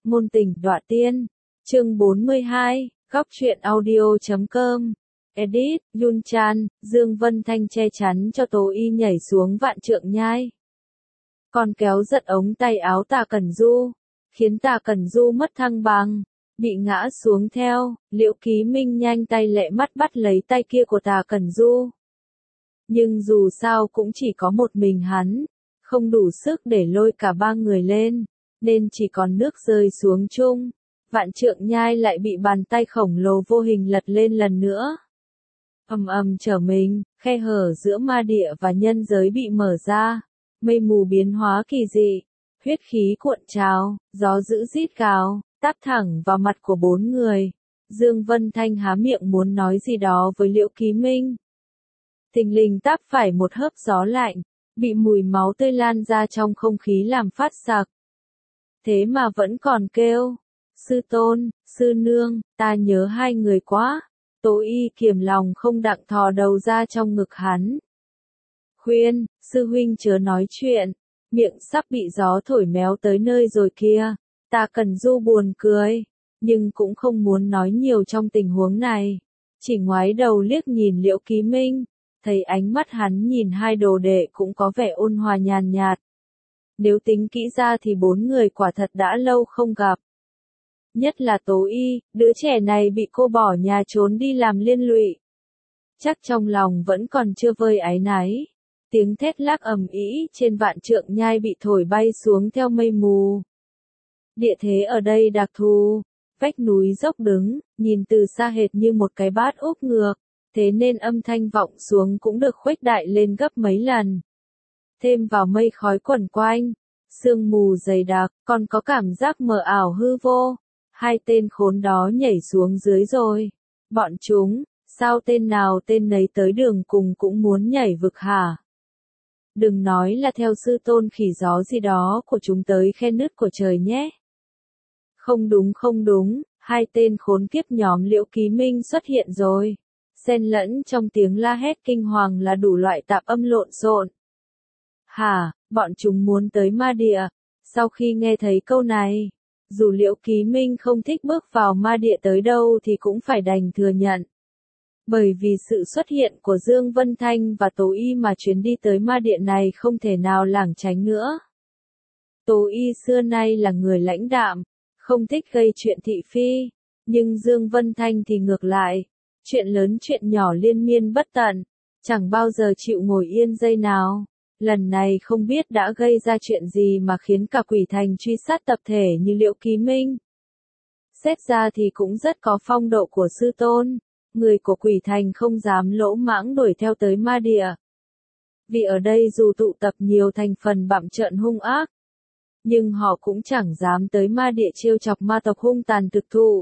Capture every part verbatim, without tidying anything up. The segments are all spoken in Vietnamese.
Ngôn tình đọa tiên. Chương bốn mươi hai, góc truyện audio chấm com. Edit, Yun Chan, Dương Vân Thanh che chắn cho Tố Y nhảy xuống vạn trượng nhai. Còn kéo giật ống tay áo Tả Cẩn Du, khiến Tả Cẩn Du mất thăng bằng, bị ngã xuống theo. Liễu Ký Minh nhanh tay lẹ mắt bắt lấy tay kia của Tả Cẩn Du. Nhưng dù sao cũng chỉ có một mình hắn, không đủ sức để lôi cả ba người lên, nên chỉ còn nước rơi xuống chung. Vạn trượng nhai lại bị bàn tay khổng lồ vô hình lật lên lần nữa. Ầm ầm trở mình, khe hở giữa ma địa và nhân giới bị mở ra, mây mù biến hóa kỳ dị, huyết khí cuộn trào, gió dữ rít gào, táp thẳng vào mặt của bốn người. Dương Vân Thanh há miệng muốn nói gì đó với Liễu Ký Minh. Thình lình táp phải một hớp gió lạnh, bị mùi máu tươi lan ra trong không khí làm phát sặc. Thế mà vẫn còn kêu, sư tôn, sư nương, ta nhớ hai người quá. Tố Y kiềm lòng không đặng thò đầu ra trong ngực hắn. Khuyên, sư huynh chớ nói chuyện, miệng sắp bị gió thổi méo tới nơi rồi kia. Tả Cẩn Du buồn cười, nhưng cũng không muốn nói nhiều trong tình huống này. Chỉ ngoái đầu liếc nhìn Liễu Ký Minh, thấy ánh mắt hắn nhìn hai đồ đệ cũng có vẻ ôn hòa nhàn nhạt. Nếu tính kỹ ra thì bốn người quả thật đã lâu không gặp. Nhất là Tố Y, đứa trẻ này bị cô bỏ nhà trốn đi làm liên lụy. Chắc trong lòng vẫn còn chưa vơi áy náy. Tiếng thét lác ầm ĩ trên vạn trượng nhai bị thổi bay xuống theo mây mù. Địa thế ở đây đặc thù, vách núi dốc đứng, nhìn từ xa hệt như một cái bát úp ngược, thế nên âm thanh vọng xuống cũng được khuếch đại lên gấp mấy lần. Thêm vào mây khói quẩn quanh, sương mù dày đặc, còn có cảm giác mờ ảo hư vô. Hai tên khốn đó nhảy xuống dưới rồi. Bọn chúng, sao tên nào tên nấy tới đường cùng cũng muốn nhảy vực hả? Đừng nói là theo sư tôn khỉ gió gì đó của chúng tới khe nứt của trời nhé. Không đúng không đúng, hai tên khốn kiếp nhóm Liễu Ký Minh xuất hiện rồi. Xen lẫn trong tiếng la hét kinh hoàng là đủ loại tạp âm lộn xộn. Hả, bọn chúng muốn tới ma địa? Sau khi nghe thấy câu này, dù Liễu Ký Minh không thích bước vào ma địa tới đâu thì cũng phải đành thừa nhận. Bởi vì sự xuất hiện của Dương Vân Thanh và Tố Y mà chuyến đi tới ma địa này không thể nào lảng tránh nữa. Tố Y xưa nay là người lãnh đạm, không thích gây chuyện thị phi, nhưng Dương Vân Thanh thì ngược lại, chuyện lớn chuyện nhỏ liên miên bất tận, chẳng bao giờ chịu ngồi yên giây nào. Lần này không biết đã gây ra chuyện gì mà khiến cả Quỷ Thành truy sát tập thể như Liễu Ký Minh. Xét ra thì cũng rất có phong độ của sư tôn, người của Quỷ Thành không dám lỗ mãng đuổi theo tới ma địa. Vì ở đây dù tụ tập nhiều thành phần bặm trợn hung ác, nhưng họ cũng chẳng dám tới ma địa trêu chọc ma tộc hung tàn thực thụ.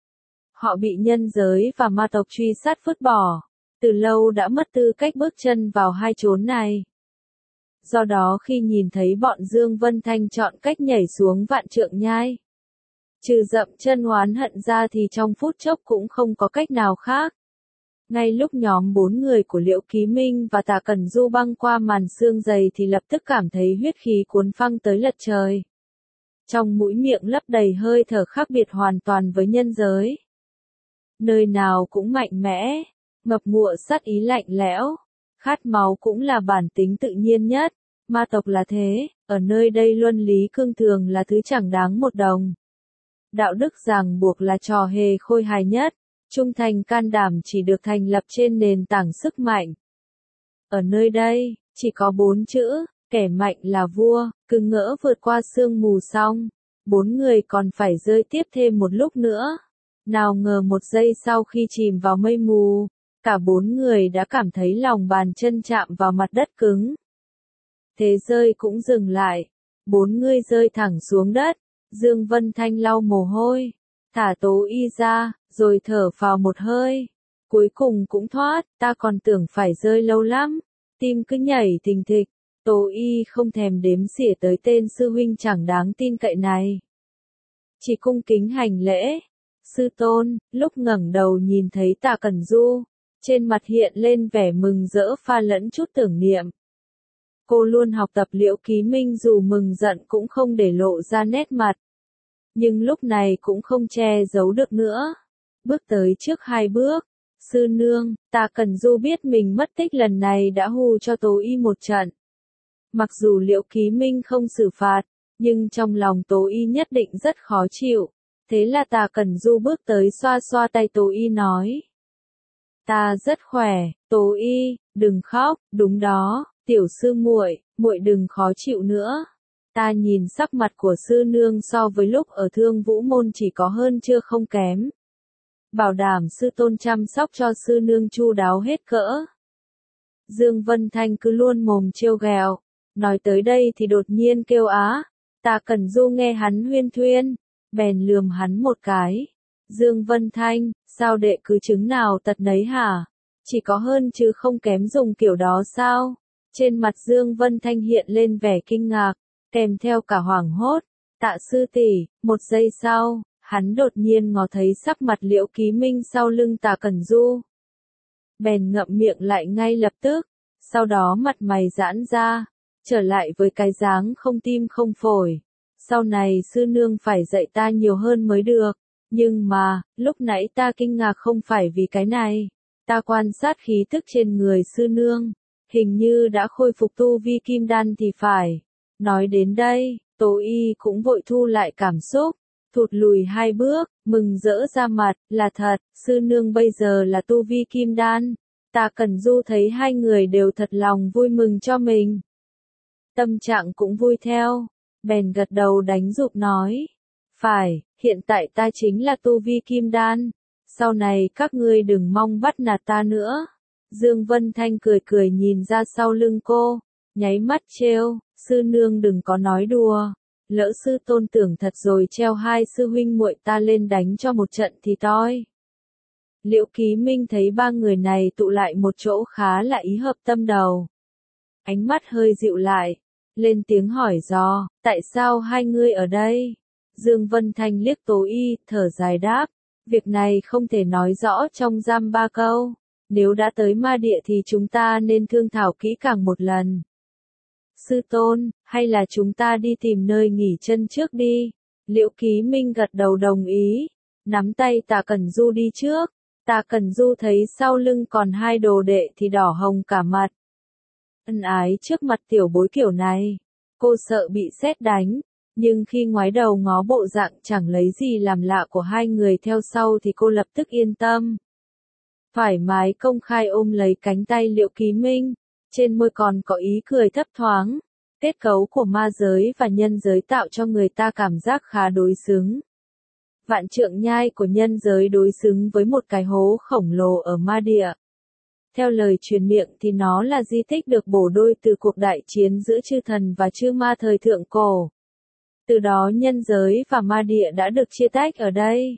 Họ bị nhân giới và ma tộc truy sát vứt bỏ, từ lâu đã mất tư cách bước chân vào hai chốn này. Do đó khi nhìn thấy bọn Dương Vân Thanh chọn cách nhảy xuống vạn trượng nhai, trừ dậm chân oán hận ra thì trong phút chốc cũng không có cách nào khác. Ngay lúc nhóm bốn người của Liễu Ký Minh và Tả Cẩn Du băng qua màn sương dày thì lập tức cảm thấy huyết khí cuốn phăng tới lật trời. Trong mũi miệng lấp đầy hơi thở khác biệt hoàn toàn với nhân giới. Nơi nào cũng mạnh mẽ, ngập ngụa sát ý lạnh lẽo. Khát máu cũng là bản tính tự nhiên nhất, ma tộc là thế, ở nơi đây luân lý cương thường là thứ chẳng đáng một đồng. Đạo đức ràng buộc là trò hề khôi hài nhất, trung thành can đảm chỉ được thành lập trên nền tảng sức mạnh. Ở nơi đây, chỉ có bốn chữ, kẻ mạnh là vua, cứ ngỡ vượt qua sương mù xong, bốn người còn phải rơi tiếp thêm một lúc nữa. Nào ngờ một giây sau khi chìm vào mây mù, cả bốn người đã cảm thấy lòng bàn chân chạm vào mặt đất cứng. Thế rơi cũng dừng lại. Bốn người rơi thẳng xuống đất. Dương Vân Thanh lau mồ hôi, thả Tố Y ra, rồi thở phào một hơi. Cuối cùng cũng thoát, ta còn tưởng phải rơi lâu lắm. Tim cứ nhảy thình thịch. Tố Y không thèm đếm xỉa tới tên sư huynh chẳng đáng tin cậy này. Chỉ cung kính hành lễ. Sư tôn, lúc ngẩng đầu nhìn thấy Tả Cẩn Du, trên mặt hiện lên vẻ mừng rỡ pha lẫn chút tưởng niệm. Cô luôn học tập Liễu Ký Minh dù mừng giận cũng không để lộ ra nét mặt. nhưng lúc này cũng không che giấu được nữa. Bước tới trước hai bước, sư nương, ta Cần Du biết mình mất tích lần này đã hù cho Tố Y một trận. Mặc dù Liễu Ký Minh không xử phạt, nhưng trong lòng Tố Y nhất định rất khó chịu. Thế là Tà Cẩn Du bước tới xoa xoa tay Tố Y nói. Ta rất khỏe, Tố Y, đừng khóc, đúng đó, tiểu sư muội, muội đừng khó chịu nữa. Ta nhìn sắc mặt của sư nương so với lúc ở Thương Vũ Môn chỉ có hơn chưa không kém. Bảo đảm sư tôn chăm sóc cho sư nương chu đáo hết cỡ. Dương Vân Thanh cứ luôn mồm trêu ghẹo, nói tới đây thì đột nhiên kêu á. Tà Cẩn Du nghe hắn huyên thuyên, bèn lườm hắn một cái. Dương Vân Thanh, sao đệ cứ chứng nào tật nấy hả? Chỉ có hơn chứ không kém dùng kiểu đó sao? Trên mặt Dương Vân Thanh hiện lên vẻ kinh ngạc, kèm theo cả hoảng hốt. Tạ sư tỷ, một giây sau, hắn đột nhiên ngó thấy sắc mặt Liễu Ký Minh sau lưng Tà Cẩn Du. Bèn ngậm miệng lại ngay lập tức, sau đó mặt mày giãn ra, trở lại với cái dáng không tim không phổi. Sau này sư nương phải dạy ta nhiều hơn mới được, nhưng mà, lúc nãy ta kinh ngạc không phải vì cái này. Ta quan sát khí tức trên người sư nương, hình như đã khôi phục tu vi kim đan thì phải. Nói đến đây, Tố Y cũng vội thu lại cảm xúc, thụt lùi hai bước, mừng rỡ ra mặt, là thật, sư nương bây giờ là tu vi kim đan. Tà Cẩn Du thấy hai người đều thật lòng vui mừng cho mình. Tâm trạng cũng vui theo, bèn gật đầu đánh giục nói. Phải, hiện tại ta chính là tu vi kim đan, sau này các ngươi đừng mong bắt nạt ta nữa. Dương Vân Thanh cười cười nhìn ra sau lưng cô, nháy mắt trêu, sư nương đừng có nói đùa. Lỡ sư tôn tưởng thật rồi treo hai sư huynh muội ta lên đánh cho một trận thì toi. Liễu Ký Minh thấy ba người này tụ lại một chỗ khá là ý hợp tâm đầu. Ánh mắt hơi dịu lại, lên tiếng hỏi dò, tại sao hai ngươi ở đây? Dương Vân Thanh liếc Tố Y, thở dài đáp, việc này không thể nói rõ trong giam ba câu. Nếu đã tới ma địa thì chúng ta nên thương thảo kỹ càng một lần. Sư tôn, hay là chúng ta đi tìm nơi nghỉ chân trước đi? Liễu Ký Minh gật đầu đồng ý, nắm tay Tà Cẩn Du đi trước. Tà Cẩn Du thấy sau lưng còn hai đồ đệ thì đỏ hồng cả mặt. Ân ái trước mặt tiểu bối kiểu này, cô sợ bị sét đánh, nhưng khi ngoái đầu ngó bộ dạng chẳng lấy gì làm lạ của hai người theo sau thì cô lập tức yên tâm. Thoải mái công khai ôm lấy cánh tay Liễu Ký Minh, trên môi còn có ý cười thấp thoáng. Kết cấu của ma giới và nhân giới tạo cho người ta cảm giác khá đối xứng. Vạn trượng nhai của nhân giới đối xứng với một cái hố khổng lồ ở ma địa. Theo lời truyền miệng thì nó là di tích được bổ đôi từ cuộc đại chiến giữa chư thần và chư ma thời thượng cổ. Từ đó nhân giới và ma địa đã được chia tách ở đây.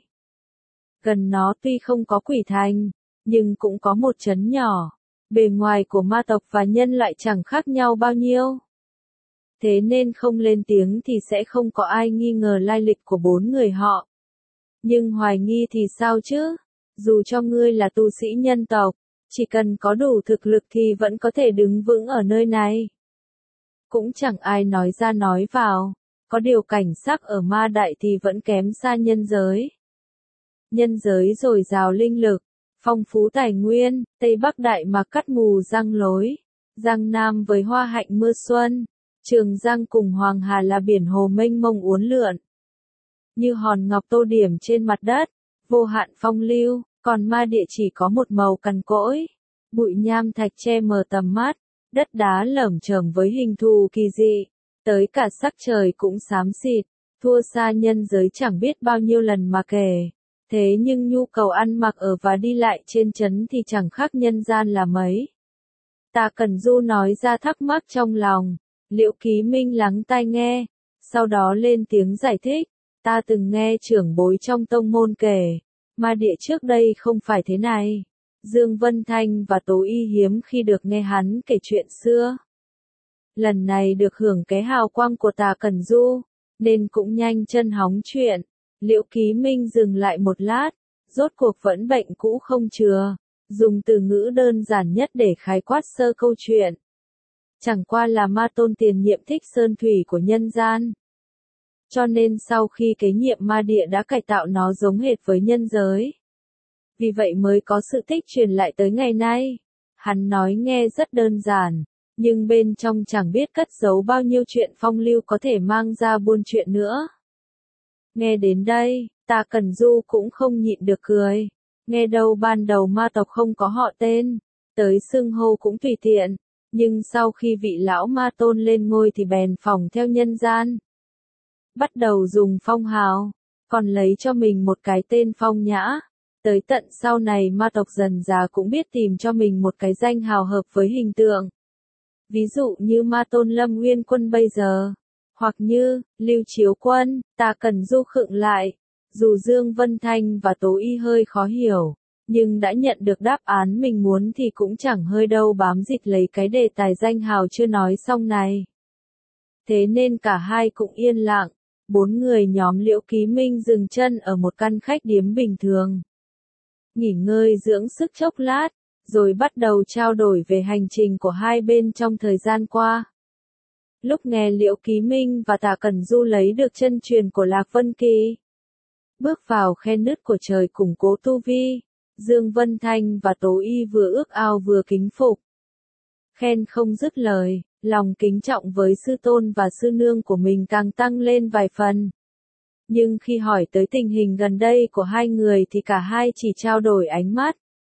Gần nó tuy không có quỷ thành, nhưng cũng có một trấn nhỏ. Bề ngoài của ma tộc và nhân loại chẳng khác nhau bao nhiêu. Thế nên không lên tiếng thì sẽ không có ai nghi ngờ lai lịch của bốn người họ. Nhưng hoài nghi thì sao chứ? Dù cho ngươi là tu sĩ nhân tộc, chỉ cần có đủ thực lực thì vẫn có thể đứng vững ở nơi này. Cũng chẳng ai nói ra nói vào, có điều cảnh sắc ở ma đại thì vẫn kém xa nhân giới. Nhân giới dồi dào linh lực, phong phú tài nguyên, Tây Bắc đại mà cắt mù giăng lối, Giang Nam với hoa hạnh mưa xuân, Trường Giang cùng Hoàng Hà là biển hồ mênh mông uốn lượn. Như hòn ngọc tô điểm trên mặt đất, vô hạn phong lưu, còn ma địa chỉ có một màu cằn cỗi, bụi nham thạch che mờ tầm mắt, đất đá lởm chởm với hình thù kỳ dị, tới cả sắc trời cũng xám xịt, thua xa nhân giới chẳng biết bao nhiêu lần mà kể. Thế nhưng nhu cầu ăn mặc ở và đi lại trên trấn thì chẳng khác nhân gian là mấy. Tà Cẩn Du nói ra thắc mắc trong lòng, Liễu Ký Minh lắng tai nghe, sau đó lên tiếng giải thích, ta từng nghe trưởng bối trong tông môn kể, ma địa trước đây không phải thế này. Dương Vân Thanh và Tố Y hiếm khi được nghe hắn kể chuyện xưa. Lần này được hưởng cái hào quang của Tà Cẩn Du, nên cũng nhanh chân hóng chuyện. Liễu Ký Minh dừng lại một lát, rốt cuộc vẫn bệnh cũ không chừa, dùng từ ngữ đơn giản nhất để khái quát sơ câu chuyện. Chẳng qua là ma tôn tiền nhiệm thích sơn thủy của nhân gian. Cho nên sau khi kế nhiệm ma địa đã cải tạo nó giống hệt với nhân giới. Vì vậy mới có sự tích truyền lại tới ngày nay. Hắn nói nghe rất đơn giản, nhưng bên trong chẳng biết cất giấu bao nhiêu chuyện phong lưu có thể mang ra buôn chuyện nữa. Nghe đến đây, Ta Cẩn Du cũng không nhịn được cười. Nghe đâu ban đầu ma tộc không có họ tên, tới xưng hô cũng tùy tiện, nhưng sau khi vị lão ma tôn lên ngôi thì bèn phỏng theo nhân gian. Bắt đầu dùng phong hào, còn lấy cho mình một cái tên phong nhã. Tới tận sau này ma tộc dần già cũng biết tìm cho mình một cái danh hào hợp với hình tượng. Ví dụ như ma tôn Lâm Nguyên Quân bây giờ, hoặc như Lưu Chiếu Quân. Ta Cẩn Du khựng lại, dù Dương Vân Thanh và Tố Y hơi khó hiểu, nhưng đã nhận được đáp án mình muốn thì cũng chẳng hơi đâu bám dịch lấy cái đề tài danh hào chưa nói xong này. Thế nên cả hai cũng yên lặng, bốn người nhóm Liễu Ký Minh dừng chân ở một căn khách điếm bình thường. Nghỉ ngơi dưỡng sức chốc lát, rồi bắt đầu trao đổi về hành trình của hai bên trong thời gian qua. Lúc nghe Liễu Ký Minh và Tả Cẩn Du lấy được chân truyền của Lạc Vân Kỳ, bước vào khe nứt của trời củng cố tu vi, Dương Vân Thanh và Tố Y vừa ước ao vừa kính phục. Khen không dứt lời, lòng kính trọng với sư tôn và sư nương của mình càng tăng lên vài phần. Nhưng khi hỏi tới tình hình gần đây của hai người thì cả hai chỉ trao đổi ánh mắt,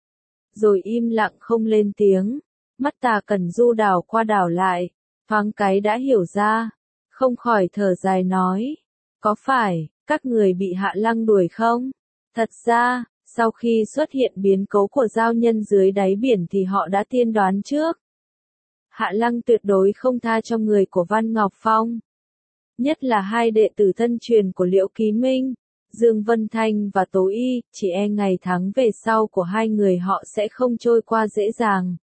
rồi im lặng không lên tiếng. Mắt Tả Cẩn Du đảo qua đảo lại, thoáng cái đã hiểu ra, không khỏi thở dài nói, có phải các người bị Hạ Lăng đuổi không? Thật ra, sau khi xuất hiện biến cố của giao nhân dưới đáy biển thì họ đã tiên đoán trước. Hạ Lăng tuyệt đối không tha cho người của Văn Ngọc Phong. Nhất là hai đệ tử thân truyền của Liễu Ký Minh, Dương Vân Thanh và Tố Y, chỉ e ngày tháng về sau của hai người họ sẽ không trôi qua dễ dàng.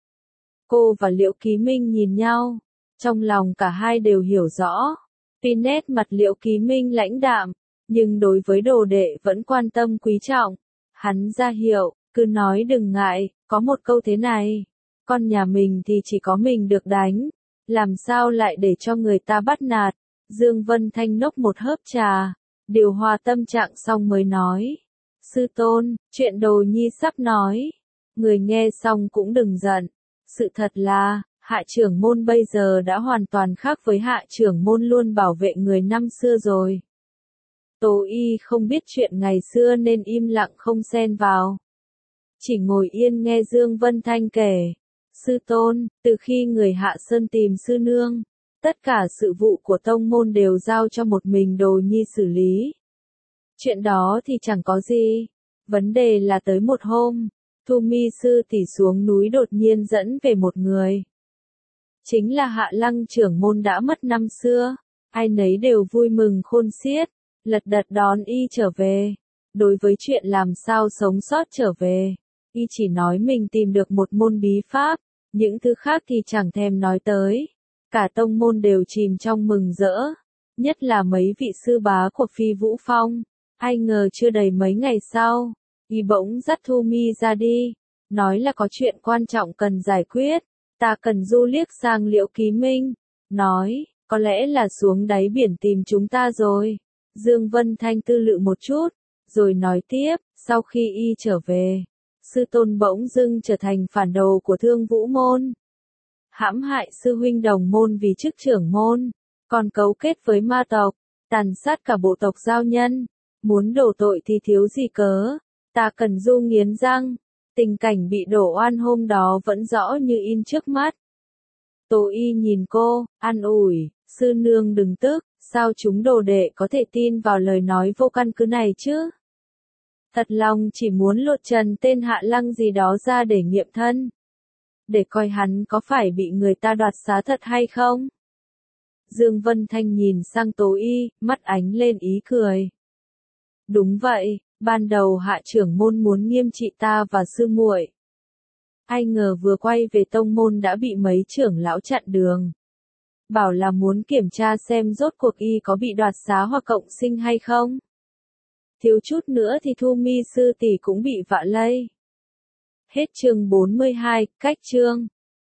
Cô và Liễu Ký Minh nhìn nhau, trong lòng cả hai đều hiểu rõ. Tuy nét mặt Liễu Ký Minh lãnh đạm, nhưng đối với đồ đệ vẫn quan tâm quý trọng. Hắn ra hiệu, cứ nói đừng ngại, có một câu thế này, con nhà mình thì chỉ có mình được đánh, làm sao lại để cho người ta bắt nạt. Dương Vân Thanh nốc một hớp trà, điều hòa tâm trạng xong mới nói, sư tôn, chuyện Đồ Nhi sắp nói, người nghe xong cũng đừng giận. Sự thật là, Hạ trưởng môn bây giờ đã hoàn toàn khác với Hạ trưởng môn luôn bảo vệ người năm xưa rồi. Tố Y không biết chuyện ngày xưa nên im lặng không xen vào, chỉ ngồi yên nghe Dương Vân Thanh kể. Sư tôn, từ khi người Hạ Sơn tìm sư nương, tất cả sự vụ của tông môn đều giao cho một mình Đồ Nhi xử lý. Chuyện đó thì chẳng có gì, vấn đề là tới một hôm, Thu Mi sư tỷ xuống núi đột nhiên dẫn về một người. Chính là Hạ Lăng trưởng môn đã mất năm xưa, ai nấy đều vui mừng khôn xiết, lật đật đón y trở về. Đối với chuyện làm sao sống sót trở về, y chỉ nói mình tìm được một môn bí pháp, những thứ khác thì chẳng thèm nói tới. Cả tông môn đều chìm trong mừng rỡ, nhất là mấy vị sư bá của Phi Vũ Phong. Ai ngờ chưa đầy mấy ngày sau, y bỗng dắt Thu Mi ra đi, nói là có chuyện quan trọng cần giải quyết. Ta Cẩn Du liếc sang Liễu Ký Minh, nói, có lẽ là xuống đáy biển tìm chúng ta rồi. Dương Vân Thanh tư lự một chút, rồi nói tiếp, sau khi y trở về, sư tôn bỗng dưng trở thành phản đồ của Thương Vũ môn. Hãm hại sư huynh đồng môn vì chức trưởng môn, còn cấu kết với ma tộc, tàn sát cả bộ tộc giao nhân, muốn đổ tội thì thiếu gì cớ. Ta Cẩn Du nghiến răng, tình cảnh bị đổ oan hôm đó vẫn rõ như in trước mắt. Tố Y nhìn cô, an ủi, sư nương đừng tức, sao chúng đồ đệ có thể tin vào lời nói vô căn cứ này chứ? Thật lòng chỉ muốn lột trần tên Hạ Lăng gì đó ra để nghiệm thân, để coi hắn có phải bị người ta đoạt xá thật hay không. Dương Vân Thanh nhìn sang Tố Y, mắt ánh lên ý cười. Đúng vậy, ban đầu Hạ trưởng môn muốn nghiêm trị ta và sư muội. Ai ngờ vừa quay về tông môn đã bị mấy trưởng lão chặn đường. Bảo là muốn kiểm tra xem rốt cuộc y có bị đoạt xá hoặc cộng sinh hay không. Thiếu chút nữa thì Thu Mi sư tỷ cũng bị vạ lây. Hết chương bốn mươi hai, cách chương.